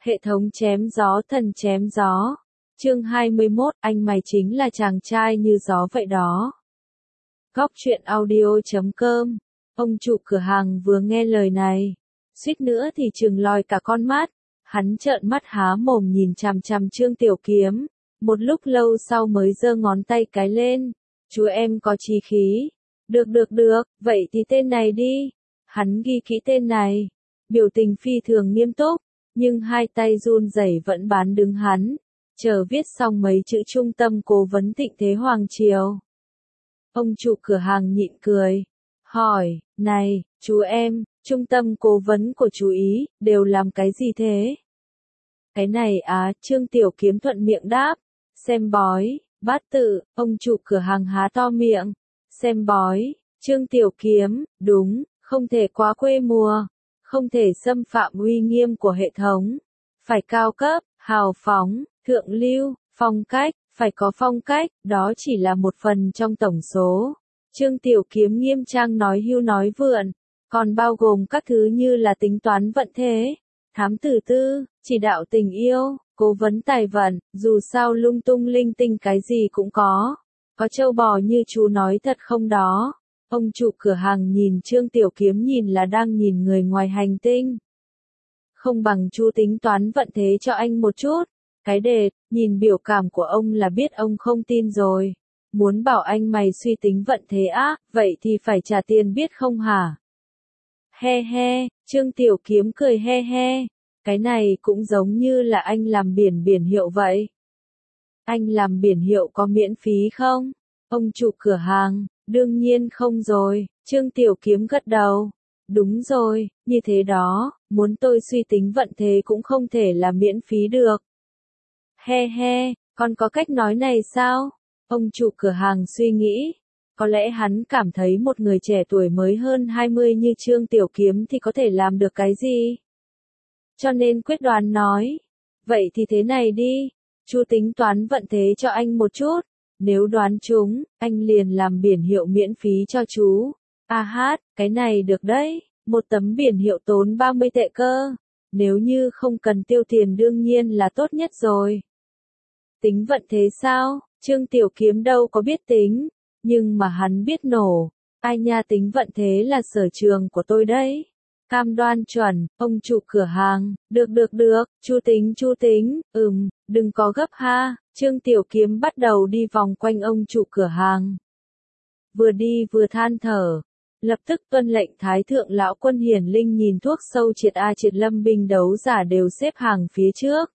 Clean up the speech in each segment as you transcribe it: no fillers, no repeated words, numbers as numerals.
Hệ thống chém gió thần chém gió. Chương 21, anh mày chính là chàng trai như gió vậy đó. Góc truyện audio.com. Ông chủ cửa hàng vừa nghe lời này, suýt nữa thì trừng lòi cả con mắt. Hắn trợn mắt há mồm nhìn chằm chằm Trương Tiểu Kiếm, một lúc lâu sau mới giơ ngón tay cái lên. Chú em có chí khí. Được, vậy thì tên này đi. Hắn ghi kỹ tên này, biểu tình phi thường nghiêm túc, nhưng hai tay run rẩy vẫn bán đứng hắn, chờ viết xong mấy chữ trung tâm cố vấn Thịnh Thế Hoàng Triều. Ông chủ cửa hàng nhịn cười, hỏi, này, chú em, trung tâm cố vấn của chú Ý, đều làm cái gì thế? Cái này Trương Tiểu Kiếm thuận miệng đáp, xem bói, bát tự. Ông chủ cửa hàng há to miệng, xem bói. Trương Tiểu Kiếm, đúng, không thể quá quê mùa, không thể xâm phạm uy nghiêm của hệ thống, phải cao cấp, hào phóng, thượng lưu, phong cách, phải có phong cách, đó chỉ là một phần trong tổng số. Trương Tiểu Kiếm nghiêm trang nói hưu nói vượn, còn bao gồm các thứ như là tính toán vận thế, thám tử tư, chỉ đạo tình yêu, cố vấn tài vận, dù sao lung tung linh tinh cái gì cũng có trâu bò như chú nói thật không đó? Ông chủ cửa hàng nhìn Trương Tiểu Kiếm nhìn là đang nhìn người ngoài hành tinh. Không bằng chú tính toán vận thế cho anh một chút. Cái đệt, nhìn biểu cảm của ông là biết ông không tin rồi. Muốn bảo anh mày suy tính vận thế vậy thì phải trả tiền biết không hả? He he, Trương Tiểu Kiếm cười he he. Cái này cũng giống như là anh làm biển hiệu vậy. Anh làm biển hiệu có miễn phí không? Ông chủ cửa hàng, đương nhiên không rồi. Trương Tiểu Kiếm gật đầu. Đúng rồi, như thế đó, muốn tôi suy tính vận thế cũng không thể là miễn phí được. He he, còn có cách nói này sao? Ông chủ cửa hàng suy nghĩ. Có lẽ hắn cảm thấy một người trẻ tuổi mới hơn 20 như Trương Tiểu Kiếm thì có thể làm được cái gì? Cho nên quyết đoán nói. Vậy thì thế này đi, chú tính toán vận thế cho anh một chút. Nếu đoán trúng, anh liền làm biển hiệu miễn phí cho chú. Cái này được đấy, một tấm biển hiệu tốn 30 tệ cơ. Nếu như không cần tiêu tiền đương nhiên là tốt nhất rồi. Tính vận thế sao? Trương Tiểu Kiếm đâu có biết tính, nhưng mà hắn biết nổ. Ai nha, tính vận thế là sở trường của tôi đấy. Cam đoan chuẩn. Ông chủ cửa hàng, được, chú tính, đừng có gấp ha. Trương Tiểu Kiếm bắt đầu đi vòng quanh ông chủ cửa hàng. Vừa đi vừa than thở. Lập tức tuân lệnh Thái Thượng Lão Quân Hiển Linh nhìn thuốc sâu triệt lâm binh đấu giả đều xếp hàng phía trước.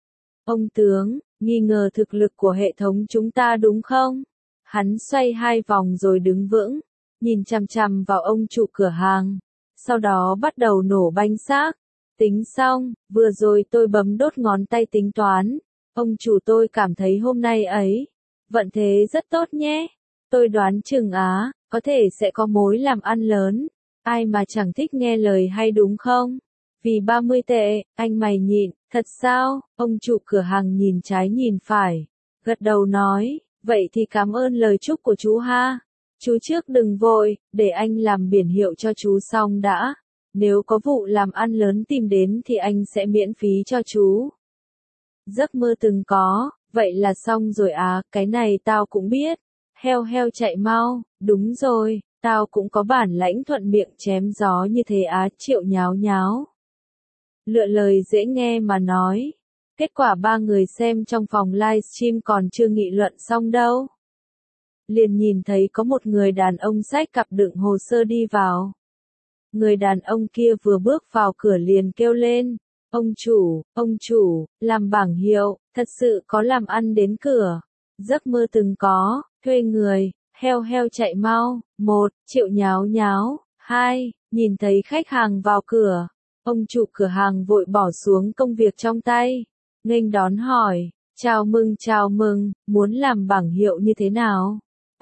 Ông tướng, nghi ngờ thực lực của hệ thống chúng ta đúng không? Hắn xoay hai vòng rồi đứng vững, nhìn chằm chằm vào ông chủ cửa hàng. Sau đó bắt đầu nổ banh xác. Tính xong, vừa rồi tôi bấm đốt ngón tay tính toán. Ông chủ, tôi cảm thấy hôm nay ấy, vận thế rất tốt nhé. Tôi đoán chừng có thể sẽ có mối làm ăn lớn. Ai mà chẳng thích nghe lời hay đúng không? Vì 30 tệ, anh mày nhịn, thật sao? Ông chủ cửa hàng nhìn trái nhìn phải, gật đầu nói, vậy thì cảm ơn lời chúc của chú ha. Chú trước đừng vội, để anh làm biển hiệu cho chú xong đã. Nếu có vụ làm ăn lớn tìm đến thì anh sẽ miễn phí cho chú. Giấc mơ từng có, vậy là xong rồi cái này tao cũng biết. Heo chạy mau, đúng rồi, tao cũng có bản lãnh thuận miệng chém gió như thế Triệu nháo. Lựa lời dễ nghe mà nói. Kết quả ba người xem trong phòng livestream còn chưa nghị luận xong đâu. Liền nhìn thấy có một người đàn ông xách cặp đựng hồ sơ đi vào. Người đàn ông kia vừa bước vào cửa liền kêu lên. Ông chủ, làm bảng hiệu, thật sự có làm ăn đến cửa. Giấc mơ từng có, thuê người, heo chạy mau, 1, Triệu nháo, 2, nhìn thấy khách hàng vào cửa. Ông chủ cửa hàng vội bỏ xuống công việc trong tay, nghênh đón hỏi, chào mừng, muốn làm bảng hiệu như thế nào?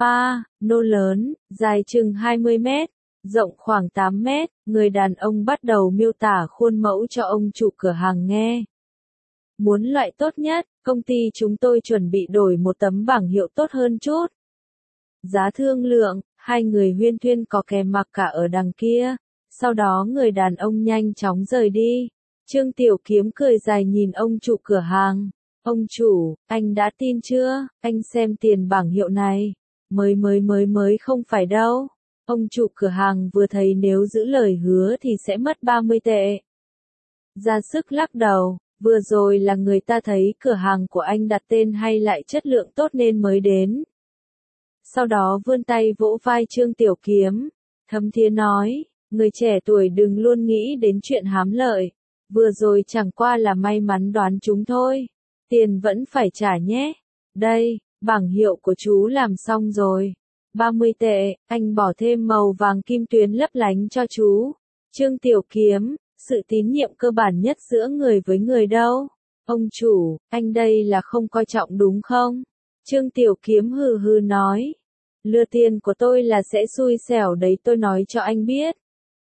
Nô lớn, dài chừng 20 mét, rộng khoảng 8 mét, người đàn ông bắt đầu miêu tả khuôn mẫu cho ông chủ cửa hàng nghe. Muốn loại tốt nhất, công ty chúng tôi chuẩn bị đổi một tấm bảng hiệu tốt hơn chút. Giá thương lượng, hai người huyên thuyên có kè mặc cả ở đằng kia. Sau đó người đàn ông nhanh chóng rời đi. Trương Tiểu Kiếm cười dài nhìn ông chủ cửa hàng. Ông chủ, anh đã tin chưa? Anh xem tiền bảng hiệu này. Mới không phải đâu. Ông chủ cửa hàng vừa thấy nếu giữ lời hứa thì sẽ mất 30 tệ. Ra sức lắc đầu, vừa rồi là người ta thấy cửa hàng của anh đặt tên hay lại chất lượng tốt nên mới đến. Sau đó vươn tay vỗ vai Trương Tiểu Kiếm, thấm thía nói, người trẻ tuổi đừng luôn nghĩ đến chuyện hám lợi. Vừa rồi chẳng qua là may mắn đoán chúng thôi. Tiền vẫn phải trả nhé. Đây, bảng hiệu của chú làm xong rồi. 30 tệ, anh bỏ thêm màu vàng kim tuyến lấp lánh cho chú. Trương Tiểu Kiếm, sự tín nhiệm cơ bản nhất giữa người với người đâu. Ông chủ, anh đây là không coi trọng đúng không? Trương Tiểu Kiếm hừ hừ nói. Lừa tiền của tôi là sẽ xui xẻo đấy, tôi nói cho anh biết.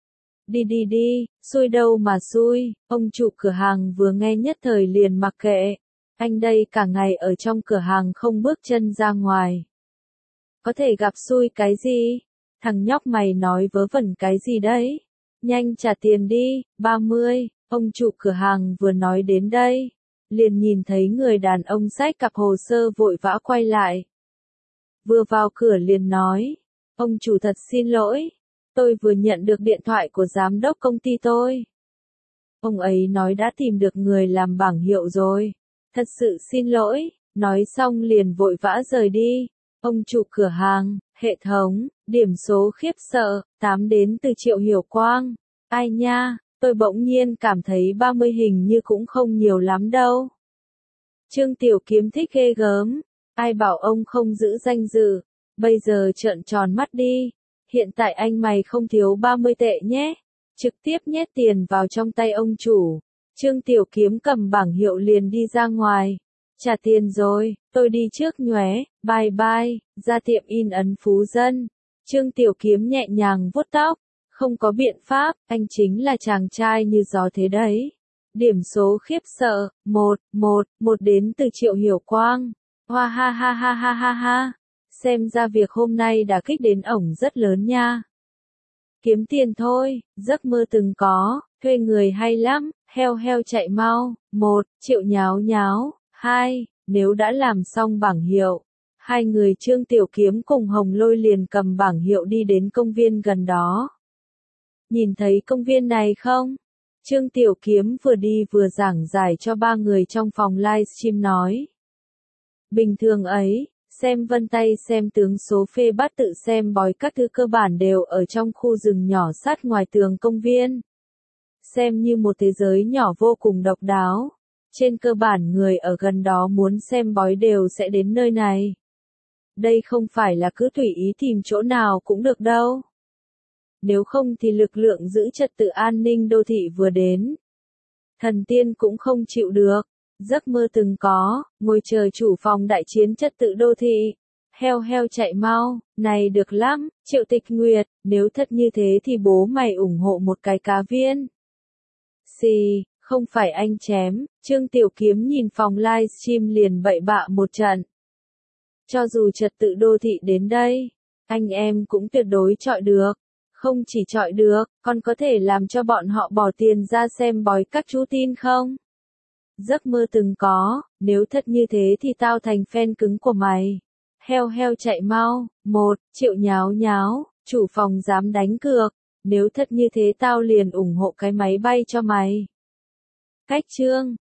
Đi, xui đâu mà xui, ông chủ cửa hàng vừa nghe nhất thời liền mặc kệ. Anh đây cả ngày ở trong cửa hàng không bước chân ra ngoài. Có thể gặp xui cái gì? Thằng nhóc mày nói vớ vẩn cái gì đấy? Nhanh trả tiền đi, 30, ông chủ cửa hàng vừa nói đến đây. Liền nhìn thấy người đàn ông xách cặp hồ sơ vội vã quay lại. Vừa vào cửa liền nói, ông chủ thật xin lỗi. Tôi vừa nhận được điện thoại của giám đốc công ty tôi. Ông ấy nói đã tìm được người làm bảng hiệu rồi. Thật sự xin lỗi, nói xong liền vội vã rời đi. Ông chủ cửa hàng, hệ thống, điểm số khiếp sợ, 8 đến từ Triệu Hiểu Quang. Ai nha, tôi bỗng nhiên cảm thấy 30 hình như cũng không nhiều lắm đâu. Trương Tiểu Kiếm thích ghê gớm. Ai bảo ông không giữ danh dự. Bây giờ trợn tròn mắt đi. Hiện tại anh mày không thiếu 30 tệ nhé. Trực tiếp nhét tiền vào trong tay ông chủ. Trương Tiểu Kiếm cầm bảng hiệu liền đi ra ngoài. Trả tiền rồi, tôi đi trước nhóe, bye bye, ra tiệm in ấn Phú Dân. Trương Tiểu Kiếm nhẹ nhàng vuốt tóc. Không có biện pháp, anh chính là chàng trai như gió thế đấy. Điểm số khiếp sợ, 1 đến từ Triệu Hiểu Quang. Hoa ha. Xem ra việc hôm nay đã kích đến ổng rất lớn nha. Kiếm tiền thôi, giấc mơ từng có, thuê người hay lắm, heo chạy mau. 1, Triệu nháo. 2, nếu đã làm xong bảng hiệu. Hai người Trương Tiểu Kiếm cùng Hồng Lôi liền cầm bảng hiệu đi đến công viên gần đó. Nhìn thấy công viên này không? Trương Tiểu Kiếm vừa đi vừa giảng giải cho ba người trong phòng livestream nói. Bình thường ấy, xem vân tay xem tướng số phê bát tự xem bói các thứ cơ bản đều ở trong khu rừng nhỏ sát ngoài tường công viên. Xem như một thế giới nhỏ vô cùng độc đáo. Trên cơ bản người ở gần đó muốn xem bói đều sẽ đến nơi này. Đây không phải là cứ tùy ý tìm chỗ nào cũng được đâu. Nếu không thì lực lượng giữ trật tự an ninh đô thị vừa đến. Thần tiên cũng không chịu được. Giấc mơ từng có, ngồi chờ chủ phòng đại chiến trật tự đô thị. Heo chạy mau, này được lắm, Triệu Tịch Nguyệt, nếu thật như thế thì bố mày ủng hộ một cái cá viên. Xì, không phải anh chém, Trương Tiểu Kiếm nhìn phòng livestream liền bậy bạ một trận. Cho dù trật tự đô thị đến đây, anh em cũng tuyệt đối chọi được. Không chỉ chọi được, còn có thể làm cho bọn họ bỏ tiền ra xem bói các chú tin không? Giấc mơ từng có, nếu thật như thế thì tao thành fan cứng của mày. Heo chạy mau, 1, Triệu nháo, chủ phòng dám đánh cược. Nếu thật như thế tao liền ủng hộ cái máy bay cho mày. Cách chương